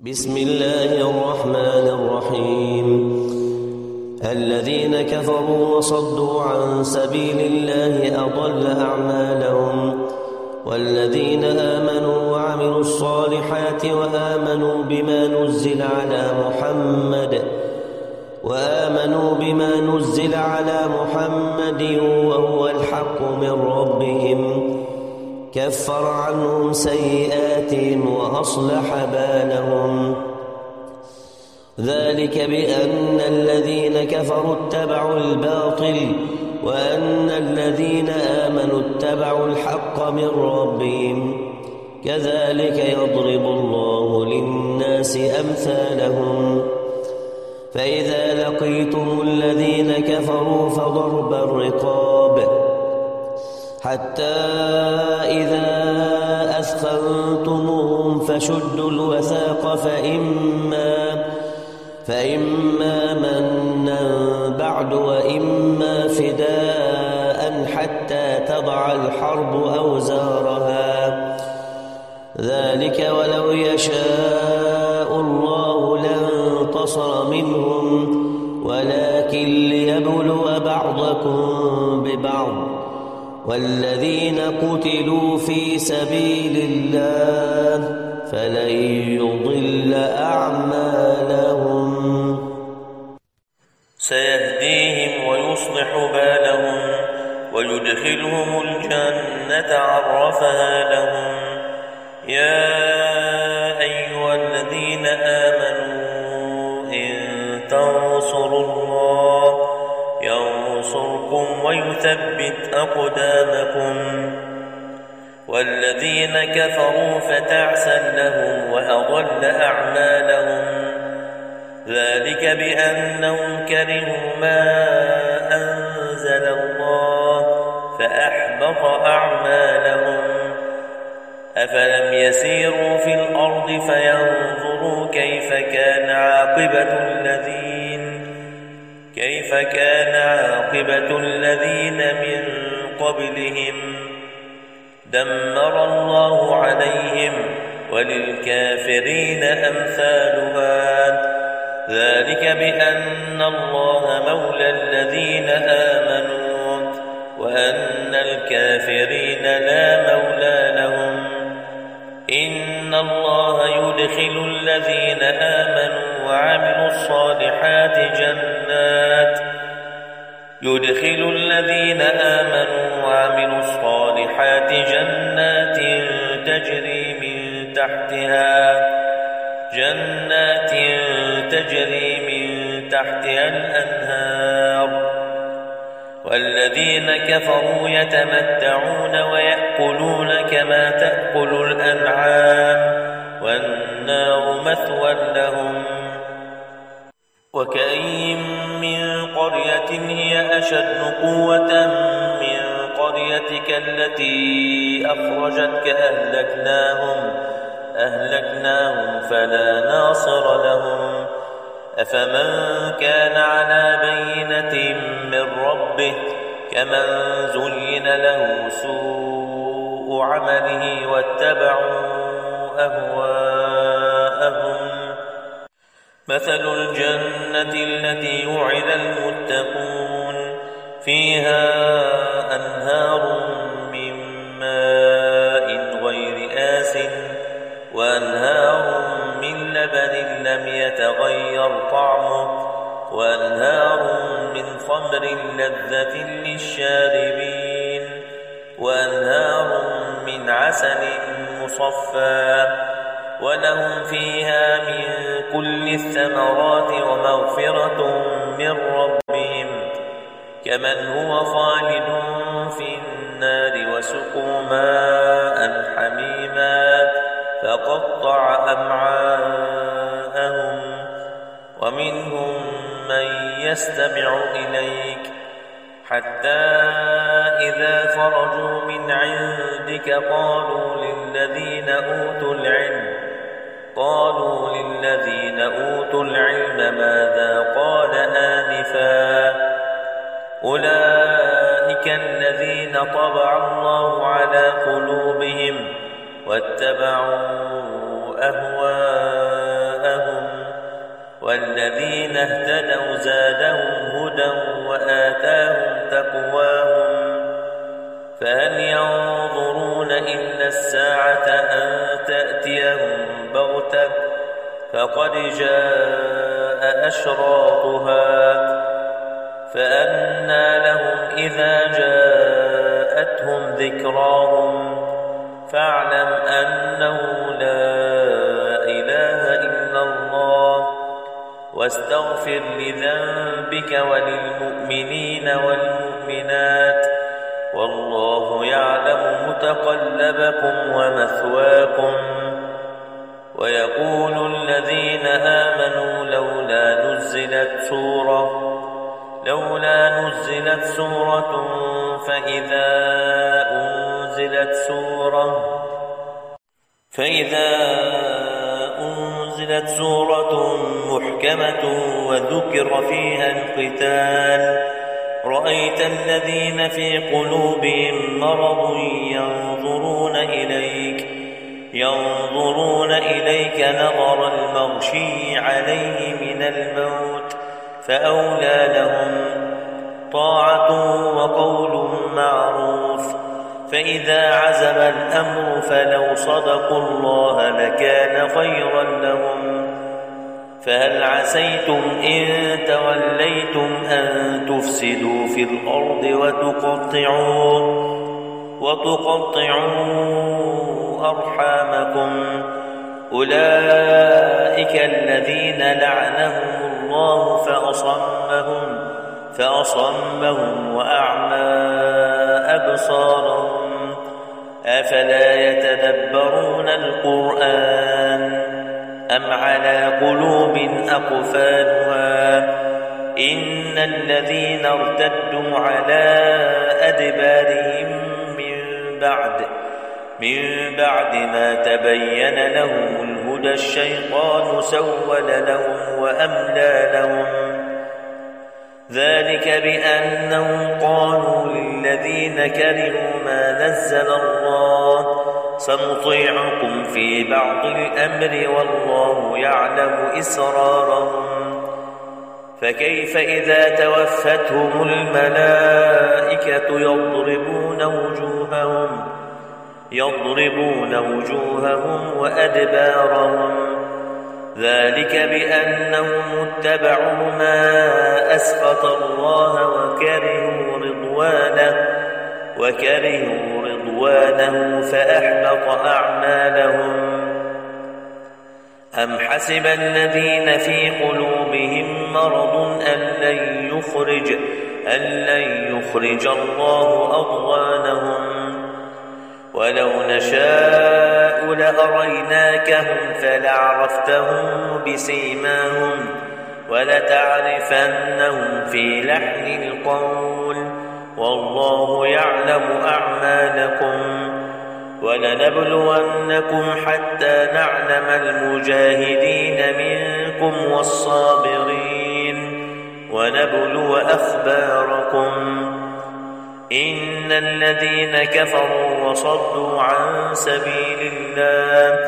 بسم الله الرحمن الرحيم. الذين كفروا وصدوا عن سبيل الله أضل أعمالهم، والذين آمنوا وعملوا الصالحات وآمنوا بما نزل على محمد وهو الحق من ربهم كفر عنهم سيئاتهم وأصلح بالهم. ذلك بأن الذين كفروا اتبعوا الباطل وأن الذين آمنوا اتبعوا الحق من ربهم. كذلك يضرب الله للناس أمثالهم. فإذا لقيتم الذين كفروا فضرب الرقاب حتى إذا أثخنتموهم فشدوا الوثاق فإما منا بعد وإما فداء حتى تضع الحرب أوزارها. ذلك ولو يشاء الله لانتصر منهم ولكن ليبلو بعضكم ببعض. والذين قتلوا في سبيل الله فلن يضل أعمالهم. سيهديهم ويصلح بالهم ويدخلهم الجنة عرفها لهم. يا أيها الذين آمنوا إن تنصروا الله ينصركم ويثبت أقدامكم. والذين كفروا فتعسا لهم وأضل أعمالهم. ذلك بأنهم كرهوا ما أنزل الله فأحبط أعمالهم. أفلم يسيروا في الأرض فينظروا كيف كان عاقبة الذين من قبلهم دمر الله عليهم وللكافرين أمثالها. ذلك بأن الله مولى الذين آمنوا وأن الكافرين لا مولى لهم. إن الله يدخل الذين آمنوا وعملوا الصالحات جنات تجري من تحتها الأنهار. والذين كفروا يتمتعون ويأكلون كما تأكل الأنعام والنار مثوى لهم. وكأين من قرية هي أشد قوة من قريتك التي أخرجتك أهلكناهم فلا ناصر لهم. أفمن كان على بينة من ربه كمن زين له سوء عمله واتبعوا أهواءهم. مثل الجنة التي وعد المتقون فيها أنهار من ماء غير آسن وأنهار من لبن لم يتغير طعمه وأنهار من خمر لذة للشاربين وأنهار من عسل مصفى ولهم فيها من كل الثمرات ومغفرة من ربهم كمن هو خالد في النار وسقوا ماء حميما فقطع أمعاءهم. ومنهم من يستمع إليك حتى إذا خرجوا من عندك قالوا للذين أوتوا العلم ماذا قال آنفا. أولئك الذين طبع الله على قلوبهم واتبعوا أهواءهم والذين اهتدوا زادهم هدى وآتاهم تقواهم فهل ينظرون إلا الساعة أن تأتيهم بغتة فقد جاء أشراطها فأنى لهم إذا جاءتهم ذكراهم فاعلم أنه لا إله إلا الله واستغفر لذنبك وللمؤمنين والمؤمنات والله يعلم متقلبكم ومثواكم. ويقول الذين آمنوا لولا نزلت سورة فإذا أنزلت سورة محكمة وذكر فيها القتال رأيت الذين في قلوبهم مرض ينظرون إليك نظر المغشي عليه من الموت فأولى لهم طاعة وقول معروف فإذا عزم الأمر فلو صدقوا الله لكان خيرا لهم. فهل عسيتم إن توليتم أن تفسدوا في الأرض وتقطعوا أرحامكم أولئك الذين لعنهم الله فأصمهم وأعمى أبصارهم أفلا يتدبرون القرآن أم على قلوب أقفالها إن الذين ارتدوا على أدبارهم من بعد ما تبين لهم الهدى الشيطان سول لهم وأملى لهم ذلك بأنهم قالوا للذين كرهوا ما نزل الله سنطيعكم في بعض الأمر والله يعلم إسرارهم فكيف إذا توفتهم الملائكة يضربون وجوههم وأدبارهم ذلك بأنهم اتبعوا ما أسخط الله وكرهوا رضوانه فأحبط أعمالهم. أم حسب الذين في قلوبهم مرض أن لن يخرج الله أضغانهم ولو نشاء لأريناكهم فلعرفتهم بسيماهم ولتعرفنهم في لحن القول والله يعلم أعمالكم ولنبلونكم حتى نعلم المجاهدين منكم والصابرين ونبلو أخباركم. إن الذين كفروا وصدوا عن سبيل الله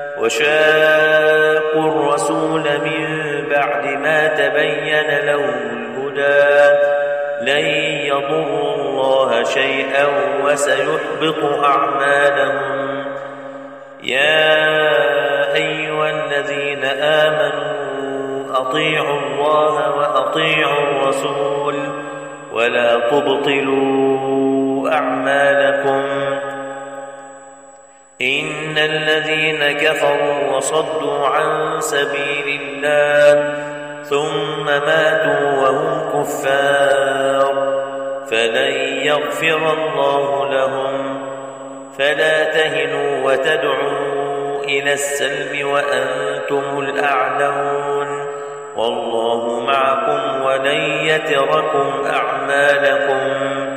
وشاقوا الرسول من بعد ما تبين لهم الهدى لن يضروا الله شيئا وسيحبط أعمالهم. يا أيها الذين آمنوا أطيعوا الله وأطيعوا الرسول ولا تبطلوا أعمالكم. إن الذين كفروا وصدوا عن سبيل الله ثم ماتوا وهم كفار فلن يغفر الله لهم. فلا تهنوا وتدعوا إلى السلم وأنتم الأعلون والله معكم ولن يتركم أعمالكم.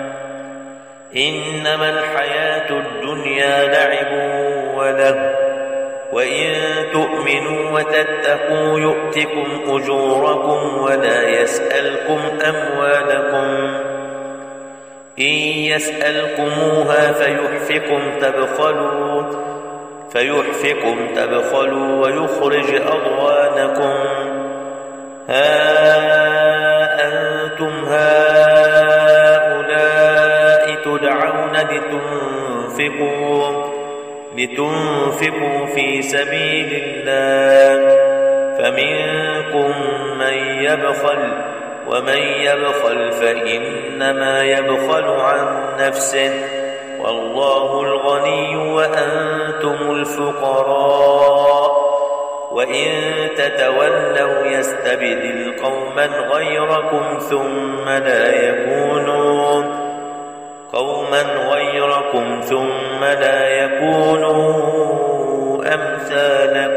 إنما الحياة الدنيا لعب وله وإن تؤمنوا وتتقوا يؤتكم أجوركم ولا يسألكم أموالكم. إن يسألكموها فيحفكم تبخلوا ويخرج أضغانكم. لتنفقوا في سبيل الله، فمنكم من يبخل، ومن يبخل فإنما يبخل عن نفسه، والله الغني وأنتم الفقراء، وإن تتولوا يستبدل قوما غيركم ثم لا يكونوا أمثالكم.